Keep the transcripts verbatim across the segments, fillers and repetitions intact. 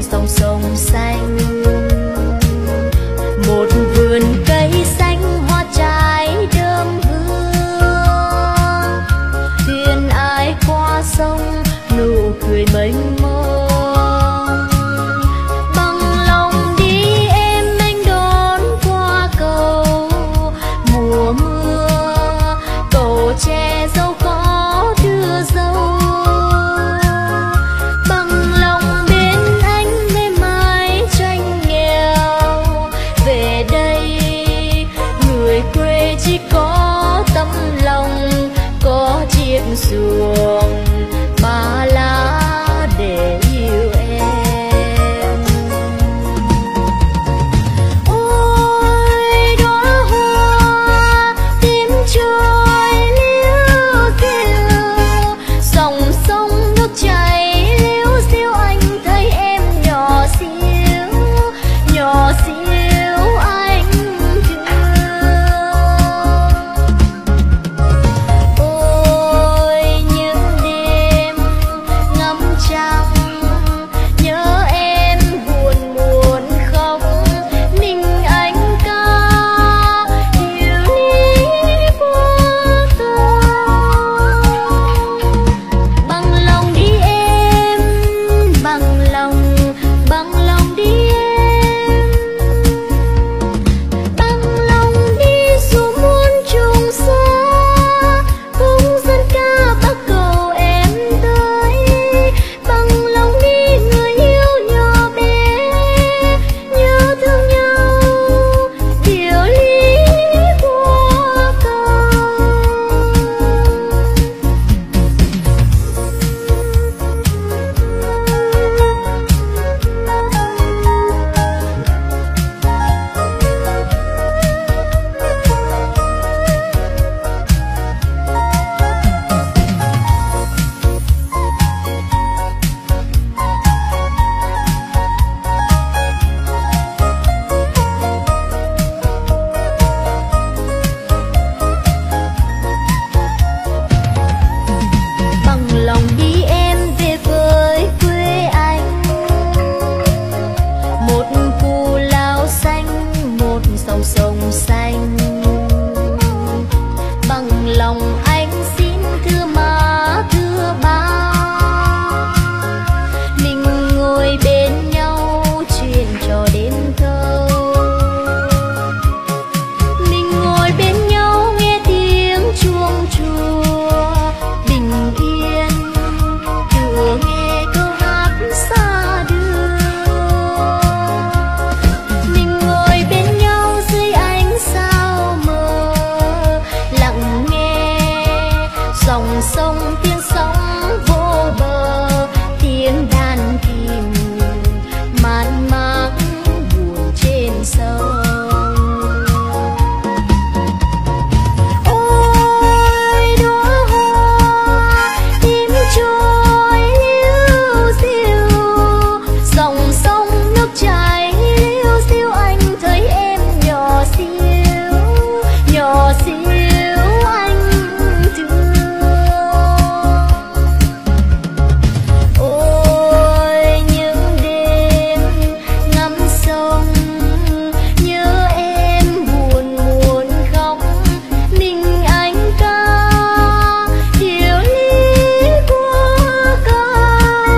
dòng sông xanh, một vườn cây xanh hoa trái đơm hương, thuyền ai qua sông nụ cười mênh mông. Bằng lòng đi em anh đón qua cầu mùa mưa, cầu tre dâu có đưa dâu. Bằng lòng bên anh mê mái tranh nghèo, về đây người quê chỉ có tấm lòng, có chiếc xuồng ba lá để yêu em. Ôi đóa hoa tím trôi liễu diêu, dòng sông nước chảy liễu diêu, anh thấy em nhỏ xíu nhỏ xíu anh thương. Ôi những đêm ngắm trăng nhớ em buồn buồn khóc, mình anh ca điều ly qua cầu. Bằng lòng đi em, bằng lòng, bằng lòng đi em, bằng lòng đi dù muôn trùng xa, cùng dân ca bắc cầu em tới. Bằng lòng đi người yêu nhỏ bé, nhớ thương nhau điều ly qua cầu. Bằng lòng đi em về với quê anh, một cù lao xanh, một dòng sông xanh. Bằng lòng anh xin thưa má thưa ba, mình ngồi bên nhau chuyện trò đến thâu. Mình ngồi bên nhau nghe tiếng chuông chùa bình yên, tựa nghe câu hát xa đưa. Mình ngồi bên nhau dưới ánh sao mờ, lặng nghe dòng sông tiếng sóng vô bờ, tiếng đàn kìm man mác buồn trên sông. Ôi đóa hoa tím trôi liễu diêu, dòng sông nước chảy liễu diêu, anh thấy em nhỏ xíu nhỏ xíu anh thương. Ôi những đêm ngắm sông nhớ em buồn buồn khóc, mình anh ca điều ly qua cầu.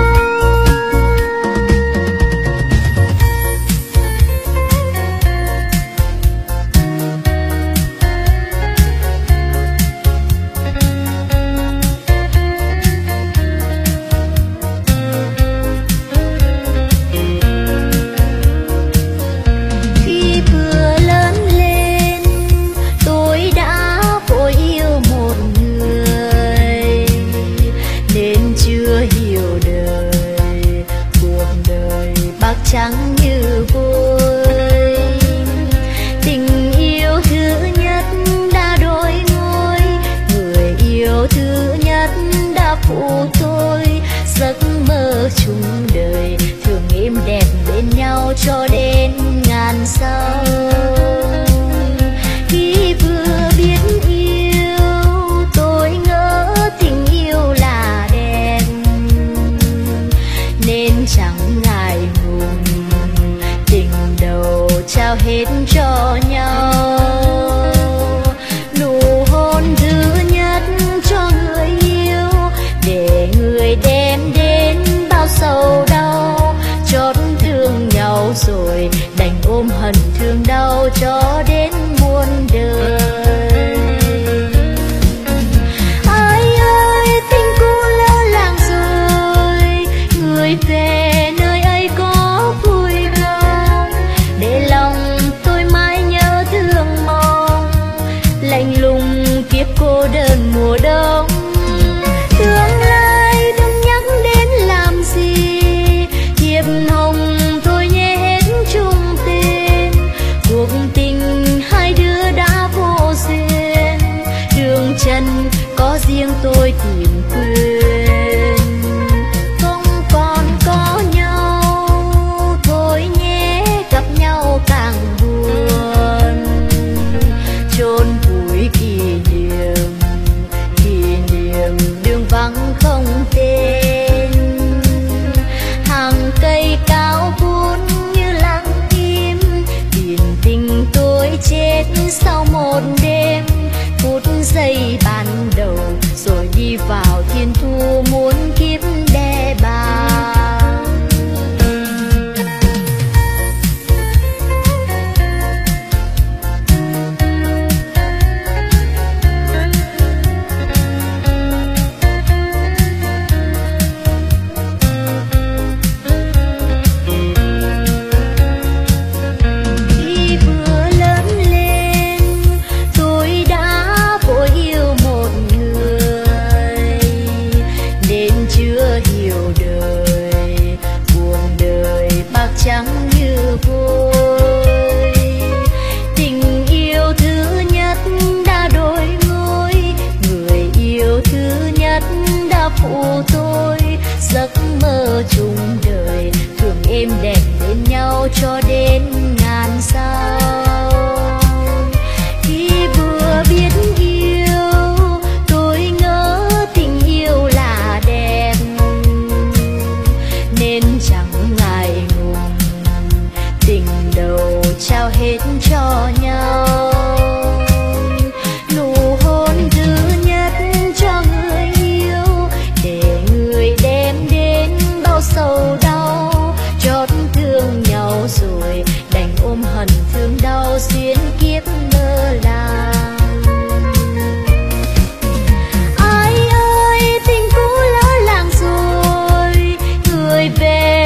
Khi vừa lớn lên tôi đã vội yêu một người, nên chưa hiểu đời cuộc đời bạc trắng như vôi. Tình yêu thứ nhất đã đổi ngôi, người yêu thứ nhất đã phụ tôi. Giấc mơ chung đời thường êm đẹp bên nhau cho đến ngàn sau. Khi vừa biết yêu tôi ngỡ tình yêu là đen, nên chẳng ngại ngùng giây ban đầu, rồi đi vào thiên thu muôn kiếp đe bàng. Khi vừa lớn lên, tôi đã vội yêu một người, nên chưa hiểu đời, cuộc đời bạc trắng như vôi. Tình yêu thứ nhất đã đổi ngôi, người yêu thứ nhất đã phụ tôi. Giấc mơ chung đời thường êm đẹp bên nhau cho đến ngàn sao. Khi vừa biết yêu, tôi ngỡ tình yêu là đẹp, nên chẳng ngại ngùng tình đầu trao hết cho nhau. Nụ hôn thứ nhất cho người yêu, để người đem đến bao sầu đau. Chót thương nhau rồi đành ôm hận thương đau xuyên kiếp mơ làng. Ai ơi tình cũ lỡ làng rồi, người về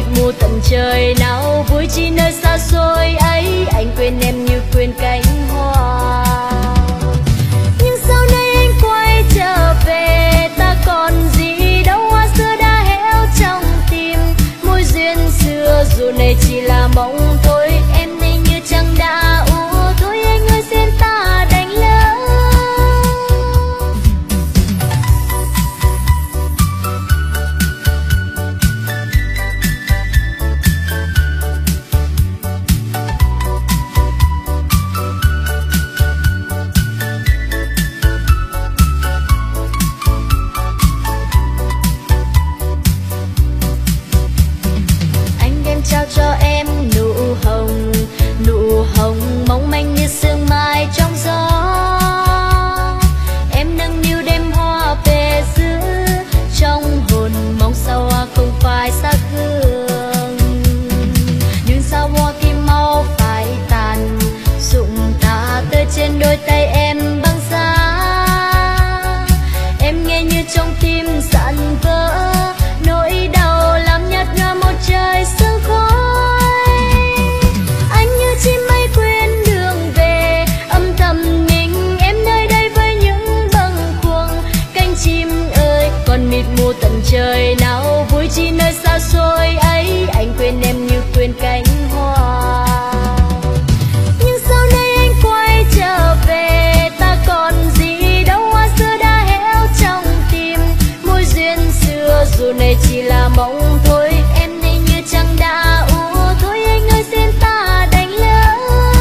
mịt mù tận trời nào vui chi nơi xa xôi ấy, anh quên em như quên cánh hoa. Nhưng sau này anh quay trở về, ta còn gì đâu, hoa xưa đã héo trong tim. Mối duyên xưa dù này chỉ là mộng thôi, em này như trăng đã úa thôi, anh ơi xin ta đành lỡ. Trao cho em nụ hồng, nụ hồng mong manh như sương mai trong gió. Em nâng niu đêm hoa về giữ trong hồn, mong sao hoa không phải xa hương. Nhưng sao hoa kim mau phải tàn, rụng tả tơi trên đôi tay em băng giá. Em nghe như trong tim dạn vỡ, nỗi đau làm nhạt nhòa một trời sương khói. Anh như chim bay quên đường về, âm thầm mình em nơi đây với những bâng khuâng. Cánh chim ơi còn mịt mù tận trời nào vui chi nơi xa xôi ấy, anh quên em như quên cánh hoa. Nhưng sau này anh quay trở về, ta còn gì đâu, hoa xưa đã héo trong tim. Mối duyên xưa dù này chỉ là mộng thôi, em này như trăng đã úa thôi, anh ơi xin ta đành lỡ.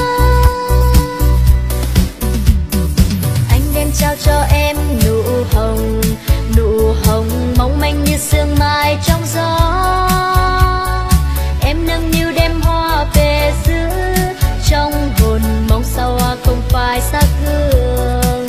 Anh đem trao cho em nụ hồng, nụ hồng mong manh như sương mai trong gió. Em nâng niu đêm hoa về giữ trong hồn, mong sao hoa không phải xa hương.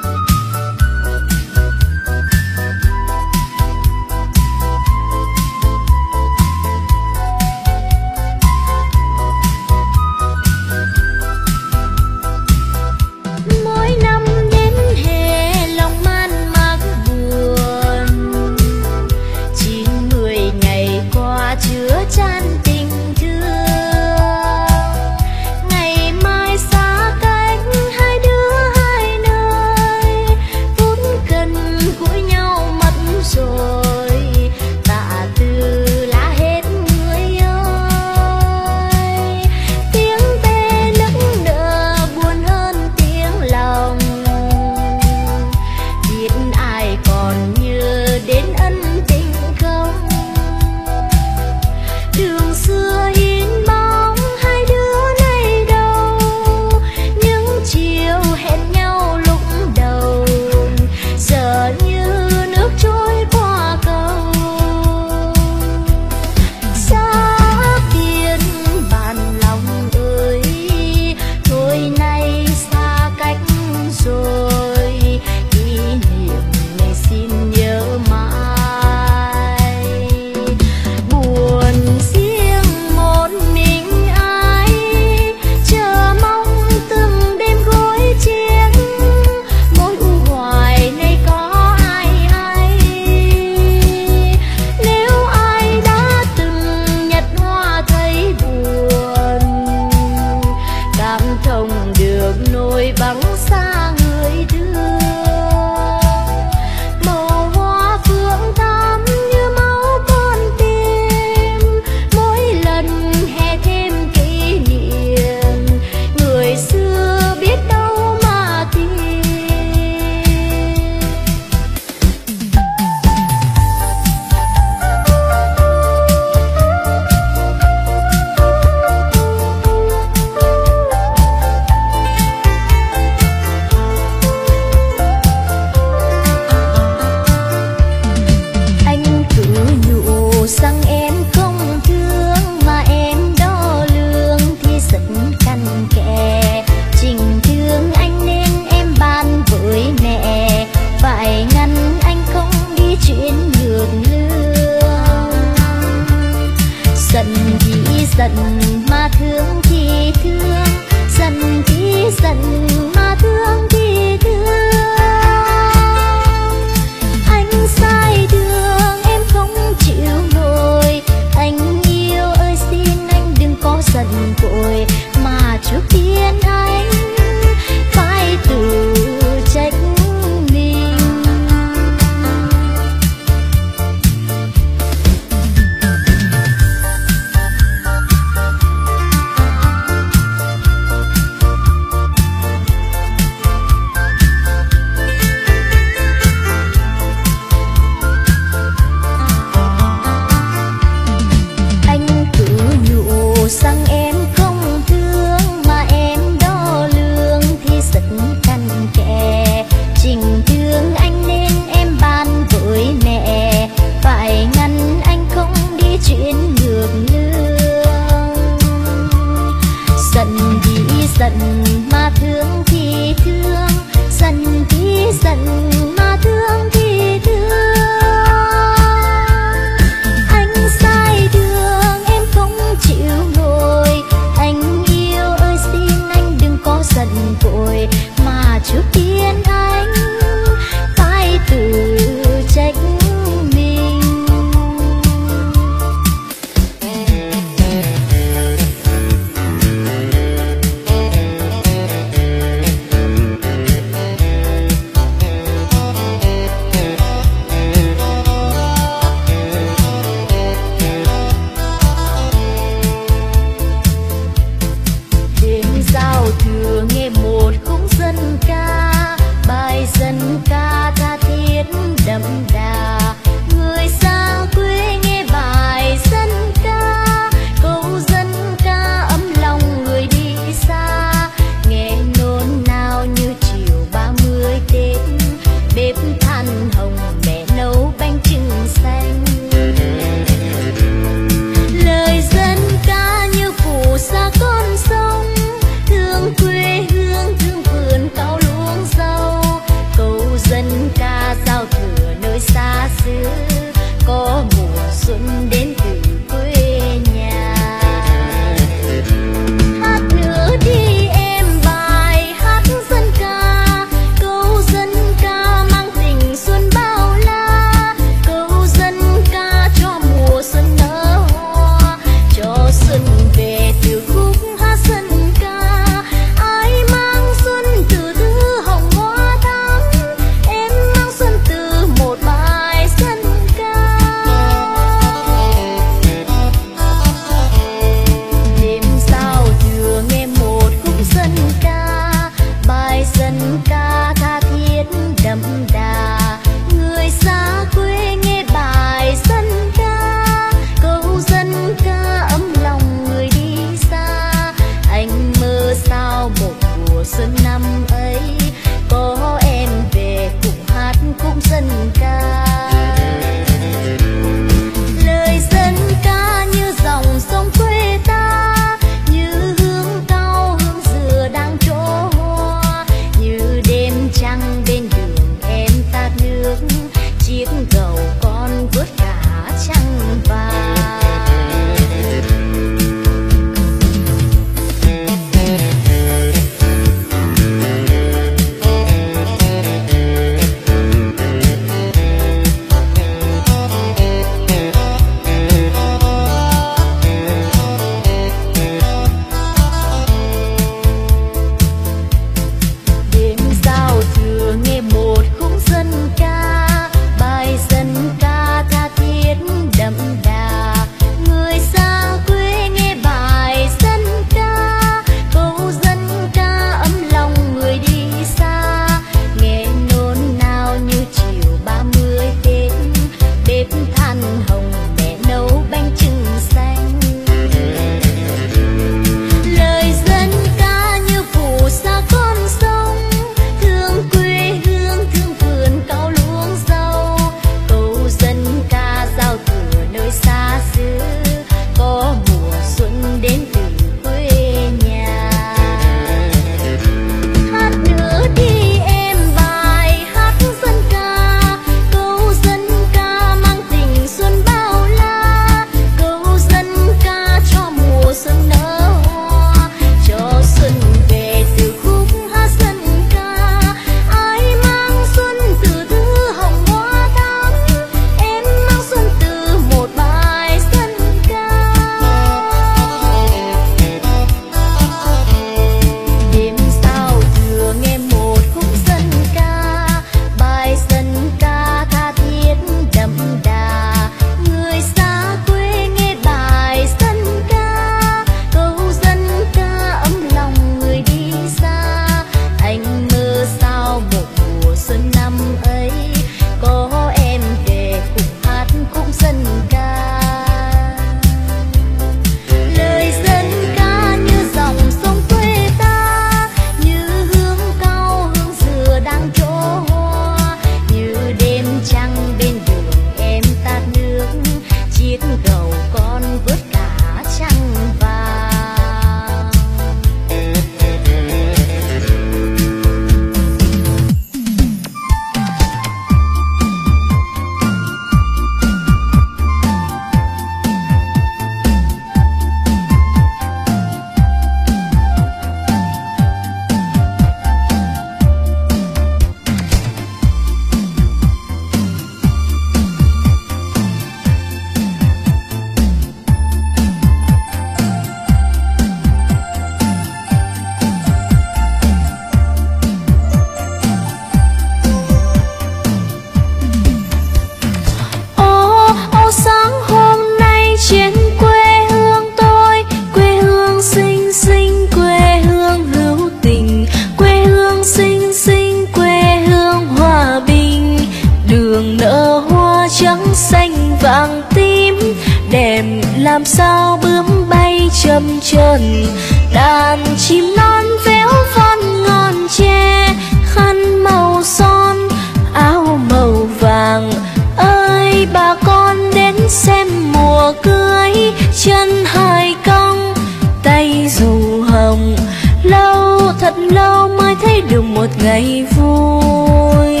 làm sao bướm bay chậm chờn, đàn chim non véo von ngọn tre, khăn màu son áo màu vàng. Ơi bà con đến xem mùa cưới, chân hai cong tay dù hồng, lâu thật lâu mới thấy được một ngày vui.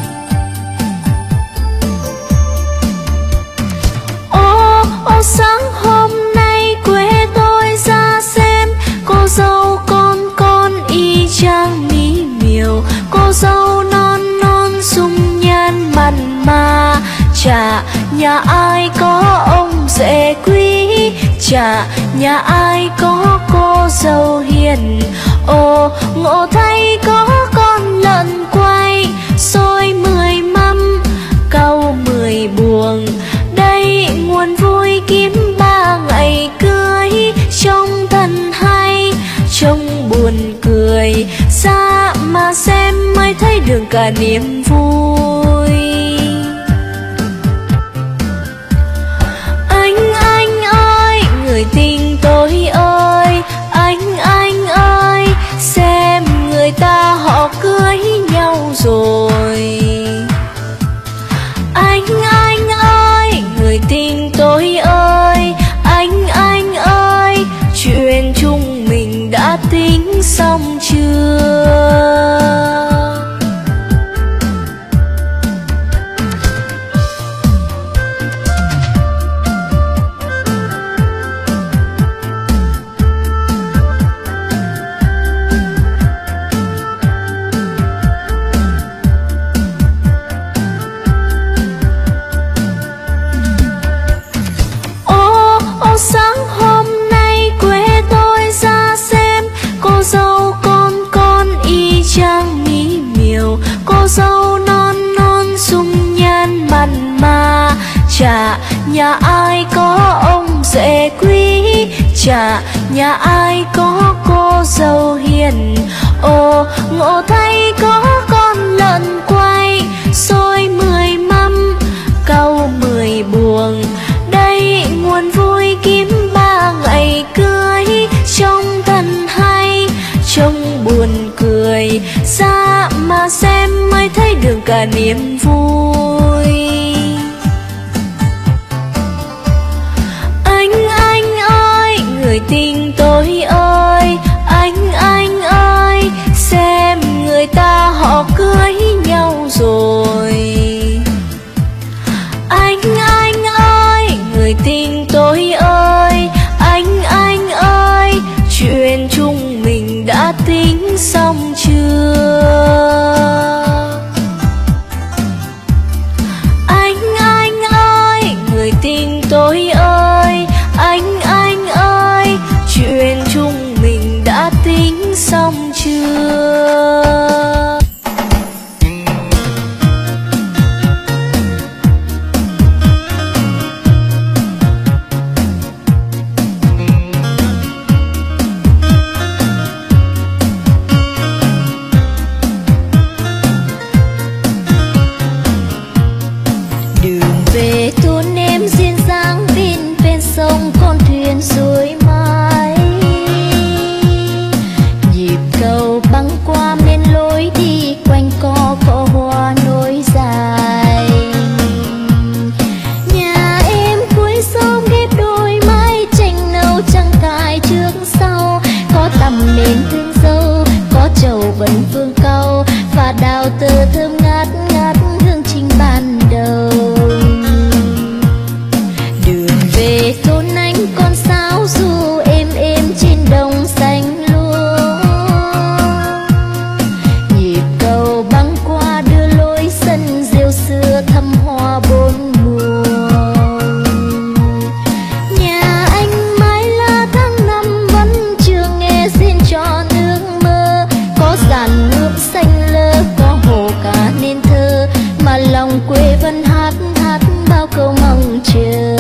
Ô ô sáng hôm nay quê tôi ra xem, cô dâu con con y chang mỹ miều, cô dâu non non dung nhan mặn mà. Chả nhà ai có ông rể quý, chả nhà ai có cô dâu hiền. Ồ ngộ thay có con lợn quay, xôi mười mâm cau mười buồng. Đây nguồn vui kiếm ba ngày cưới, trông thân hay trông buồn cười, xa mà xem mới thấy được cả niềm vui. Anh anh ơi người tình tôi ơi, anh anh ơi xem người ta họ cưới nhau rồi. Anh anh ơi người tình tôi ơi, anh anh ơi chuyện chúng mình đã tính xong chưa? Sáng hôm nay quê tôi ra xem, cô dâu con con y chang mỹ miều, cô dâu non non dung nhan mặn mà. Chả nhà ai có ông rể quý, chả nhà ai có cô dâu hiền. Ồ ngộ thay có con lợn quay, xôi mười mâm cau mười buồng. Đây nguồn vui kiếm ba ngày cưới, trông thân hay trông buồn cười, xa mà xem mới thấy được cả niềm vui. Anh anh ơi người tình tôi ơi, anh anh ơi xem người ta họ cưới nhau rồi. Anh anh ơi người tình tôi ơi, anh anh ơi chuyện chúng mình đã tính xong chưa? Anh anh ơi người tình tôi ơi, anh anh ơi chuyện chúng mình đã tính xong chưa? Rồi mãi nhịp cầu băng qua bên lối đi quanh co cỏ hoa nối dài. Nhà em cuối sông ghép đôi mái tranh nâu trăng cài trước sau, có tầm nến thương dâu, có trầu vần phương cau và đào tơ thơm ngát ngát hương trình ban đầu. Đường về thôn anh con sáo du êm êm trên đồng xanh lúa, nhịp cầu băng qua đưa lối sân rêu xưa thăm hoa bốn mùa. Nhà anh mái lá tháng năm vẫn chưa nghe xin cho nước mơ, có dàn nước xanh lơ có hồ cá nên thơ, mà lòng quê vẫn hát hát bao câu mong chờ.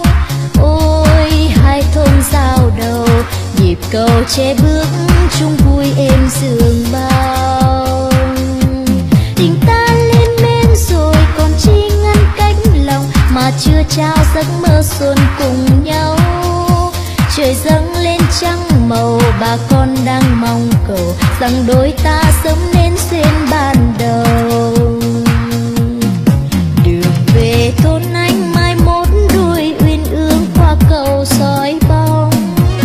Cầu che bước chung con đang mong cầu rằng đôi ta sớm nên duyên ban đầu. Đường về thôn anh mai mốt đuôi uyên ương qua cầu soi bóng.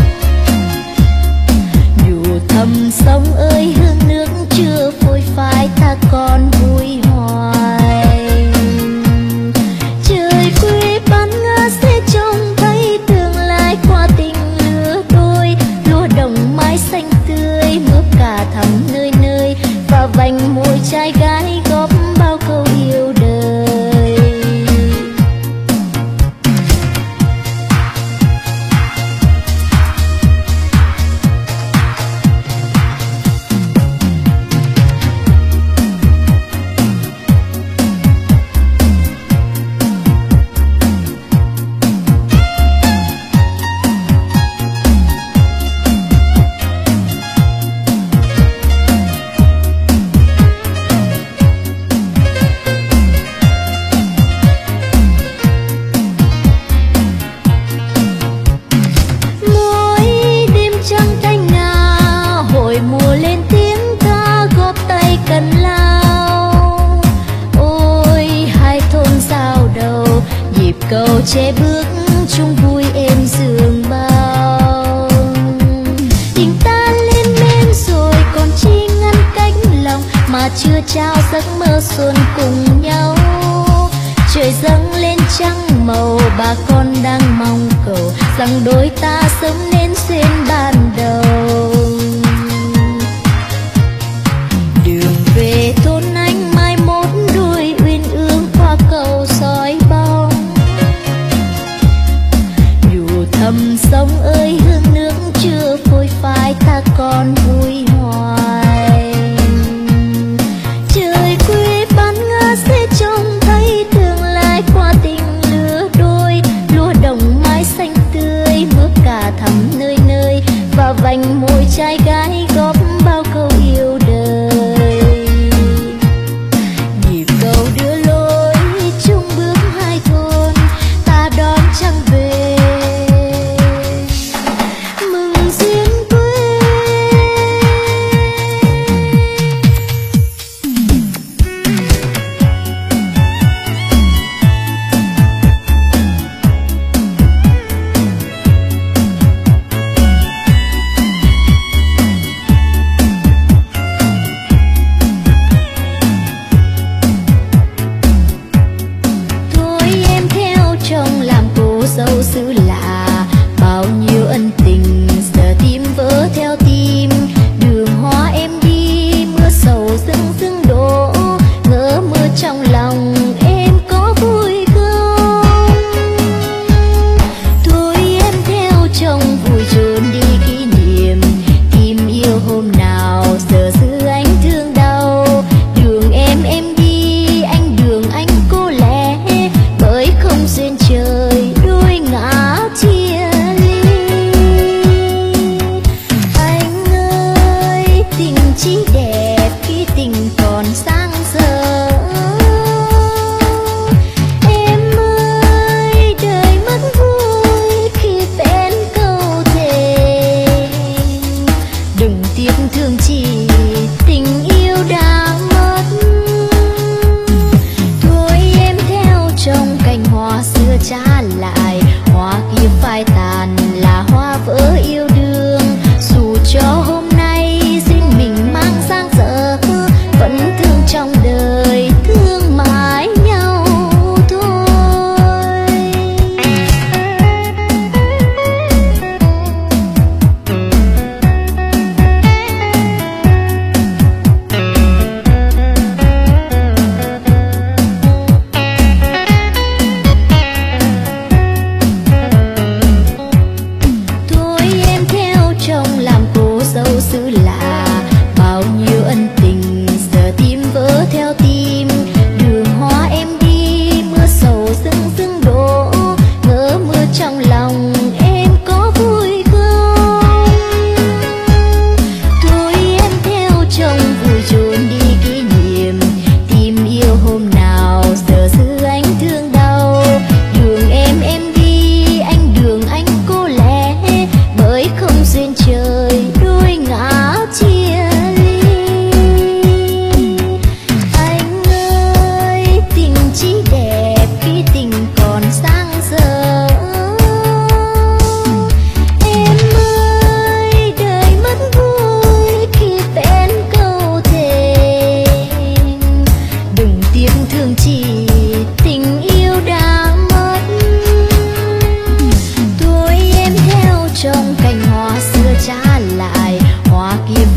Nhủ thầm sông ơi hương nước chưa phôi phai ta còn vui hoài. Trời quê bán ngã sẽ trông thấy tương lai qua tình lứa đôi. Lúa đồng mái xanh tươi mướp cả thắm nơi nơi và vành môi trai gái góp bao câu yêu đời. Cầu che bước chung vui êm giường bao. Tình ta lên men rồi còn chi ngăn cách lòng mà chưa trao giấc mơ xuân cùng nhau. Trời dâng lên trăng màu bà con đang mong cầu rằng đôi ta sớm nên duyên ban đầu. Đường về thôn anh mai mốt đuôi uyên ương qua cầu soi bóng. Thầm sông ơi hương nước chưa phôi phai ta còn vui hoài. Trời quê bán ngã sẽ trông thấy tương lai qua tình lứa đôi. Lúa đồng mái xanh tươi mướp cả thắm nơi nơi và vành môi trai gái góp bao câu yêu đời. Nhịp cầu đưa lối chung bước hai thôn ta đón trăng về. Dâu xứ lạ bao nhiêu ân tình giờ tim vỡ theo tim. Đường hoa em đi mưa sầu rưng rưng đổ ngỡ mưa trong lòng em có vui không. Thôi em theo chồng vui trốn đi kỷ niệm tìm yêu hôm nào giờ giữ anh thương đau. Đường em em đi anh đường anh cô lẻ bởi không duyên trời ngã chia ly. Anh ơi tình chỉ đẹp khi tình còn sang giờ. Em ơi đời mất vui khi bên câu thề. Đừng tiếc thương chỉ tình yêu đã mất. Thôi em theo trong cành hoa xưa trả lại. Hoa kia phai tàn là hoa vỡ yêu đương. Dù cho hôm nay riêng mình mang sang giờ vẫn thương trong đời thương mãi nhau thôi. duyên trời đôi ngã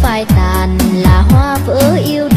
phai tàn là hoa vỡ yêu